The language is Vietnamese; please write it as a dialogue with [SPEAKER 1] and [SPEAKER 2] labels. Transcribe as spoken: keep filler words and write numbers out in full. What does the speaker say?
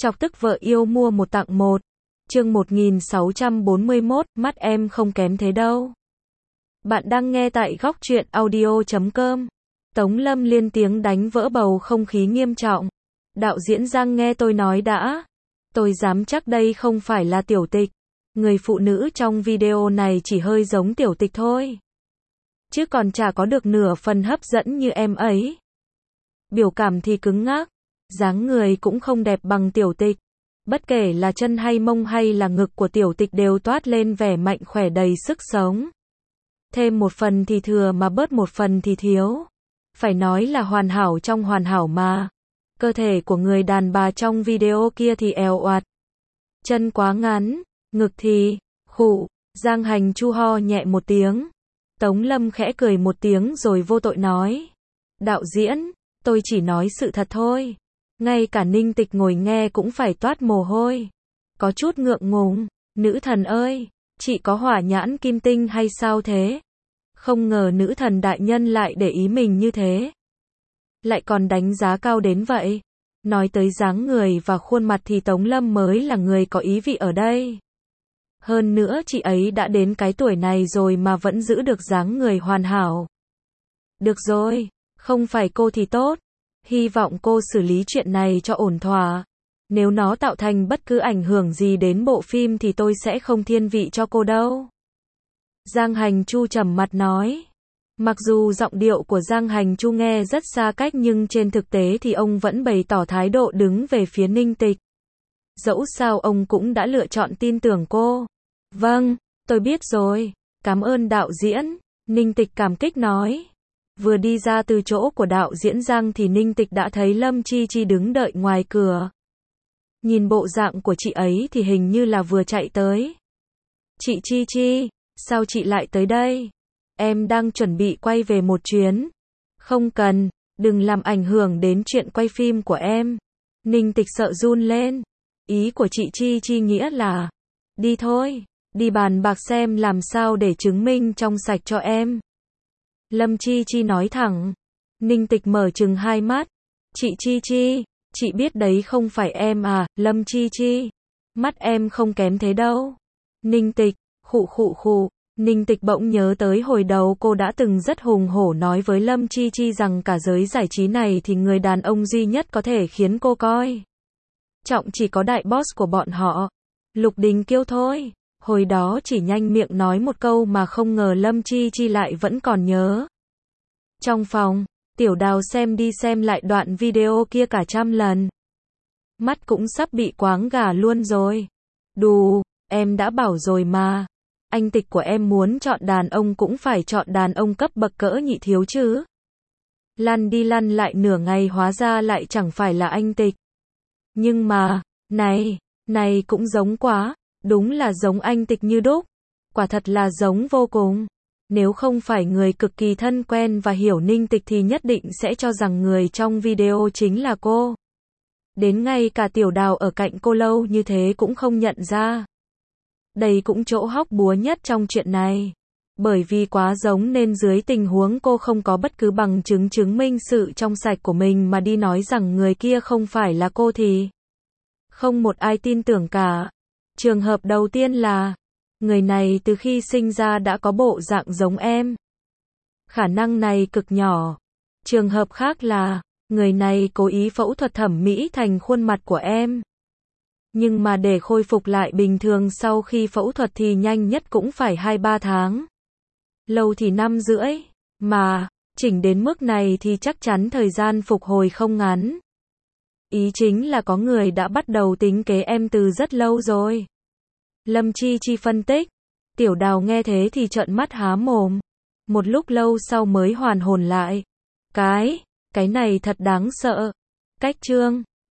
[SPEAKER 1] Chọc tức vợ yêu mua một tặng một. Chương một nghìn sáu trăm bốn mươi mốt, mắt em không kém thế đâu. Bạn đang nghe tại góc truyện audio chấm com. Tống Lâm liên tiếng đánh vỡ bầu không khí nghiêm trọng. Đạo diễn Giang nghe tôi nói đã. Tôi dám chắc đây không phải là Tiểu Tịch. Người phụ nữ trong video này chỉ hơi giống Tiểu Tịch thôi. Chứ còn chả có được nửa phần hấp dẫn như em ấy. Biểu cảm thì cứng ngắc. Dáng người cũng không đẹp bằng Tiểu Tịch. Bất kể là chân hay mông hay là ngực của Tiểu Tịch đều toát lên vẻ mạnh khỏe đầy sức sống. Thêm một phần thì thừa mà bớt một phần thì thiếu. Phải nói là hoàn hảo trong hoàn hảo mà. Cơ thể của người đàn bà trong video kia thì eo oạt. Chân quá ngắn, ngực thì, khụ, Giang Hành Chu ho nhẹ một tiếng. Tống Lâm khẽ cười một tiếng rồi vô tội nói. Đạo diễn, tôi chỉ nói sự thật thôi. Ngay cả Ninh Tịch ngồi nghe cũng phải toát mồ hôi. Có chút ngượng ngùng, nữ thần ơi, chị có hỏa nhãn kim tinh hay sao thế? Không ngờ nữ thần đại nhân lại để ý mình như thế. Lại còn đánh giá cao đến vậy. Nói tới dáng người và khuôn mặt thì Tống Lâm mới là người có ý vị ở đây. Hơn nữa chị ấy đã đến cái tuổi này rồi mà vẫn giữ được dáng người hoàn hảo. Được rồi, không phải cô thì tốt. Hy vọng cô xử lý chuyện này cho ổn thỏa. Nếu nó tạo thành bất cứ ảnh hưởng gì đến bộ phim thì tôi sẽ không thiên vị cho cô đâu. Giang Hành Chu trầm mặt nói. Mặc dù giọng điệu của Giang Hành Chu nghe rất xa cách nhưng trên thực tế thì ông vẫn bày tỏ thái độ đứng về phía Ninh Tịch. Dẫu sao ông cũng đã lựa chọn tin tưởng cô. Vâng, tôi biết rồi. Cảm ơn đạo diễn. Ninh Tịch cảm kích nói. Vừa đi ra từ chỗ của đạo diễn Giang thì Ninh Tịch đã thấy Lâm Chi Chi đứng đợi ngoài cửa. Nhìn bộ dạng của chị ấy thì hình như là vừa chạy tới. Chị Chi Chi, sao chị lại tới đây? Em đang chuẩn bị quay về một chuyến. Không cần, đừng làm ảnh hưởng đến chuyện quay phim của em. Ninh Tịch sợ run lên. Ý của chị Chi Chi nghĩa là, đi thôi, đi bàn bạc xem làm sao để chứng minh trong sạch cho em. Lâm Chi Chi nói thẳng. Ninh Tịch mở trừng hai mắt. Chị Chi Chi, chị biết đấy không phải em à, Lâm Chi Chi. Mắt em không kém thế đâu. Ninh Tịch, khụ khụ khụ. Ninh Tịch bỗng nhớ tới hồi đầu cô đã từng rất hùng hổ nói với Lâm Chi Chi rằng cả giới giải trí này thì người đàn ông duy nhất có thể khiến cô coi trọng chỉ có đại boss của bọn họ, Lục Đình Kiêu thôi. Hồi đó chỉ nhanh miệng nói một câu mà không ngờ Lâm Chi Chi lại vẫn còn nhớ. Trong phòng, Tiểu Đào xem đi xem lại đoạn video kia cả trăm lần. Mắt cũng sắp bị quáng gà luôn rồi. Đù, em đã bảo rồi mà. Anh Tịch của em muốn chọn đàn ông cũng phải chọn đàn ông cấp bậc cỡ nhị thiếu chứ. Lăn đi lăn lại nửa ngày hóa ra lại chẳng phải là anh Tịch. Nhưng mà, này, này cũng giống quá. Đúng là giống anh Tịch như đúc. Quả thật là giống vô cùng. Nếu không phải người cực kỳ thân quen và hiểu Ninh Tịch thì nhất định sẽ cho rằng người trong video chính là cô. Đến ngay cả Tiểu Đào ở cạnh cô lâu như thế cũng không nhận ra. Đây cũng chỗ hóc búa nhất trong chuyện này. Bởi vì quá giống nên dưới tình huống cô không có bất cứ bằng chứng chứng minh sự trong sạch của mình mà đi nói rằng người kia không phải là cô thì không một ai tin tưởng cả. Trường hợp đầu tiên là, người này từ khi sinh ra đã có bộ dạng giống em. Khả năng này cực nhỏ. Trường hợp khác là, người này cố ý phẫu thuật thẩm mỹ thành khuôn mặt của em. Nhưng mà để khôi phục lại bình thường sau khi phẫu thuật thì nhanh nhất cũng phải hai ba tháng. Lâu thì năm rưỡi. Mà, chỉnh đến mức này thì chắc chắn thời gian phục hồi không ngắn. Ý chính là có người đã bắt đầu tính kế em từ rất lâu rồi. Lâm Chi Chi phân tích. Tiểu Đào nghe thế thì trợn mắt há mồm. Một lúc lâu sau mới hoàn hồn lại. Cái, cái này thật đáng sợ. Cách chương.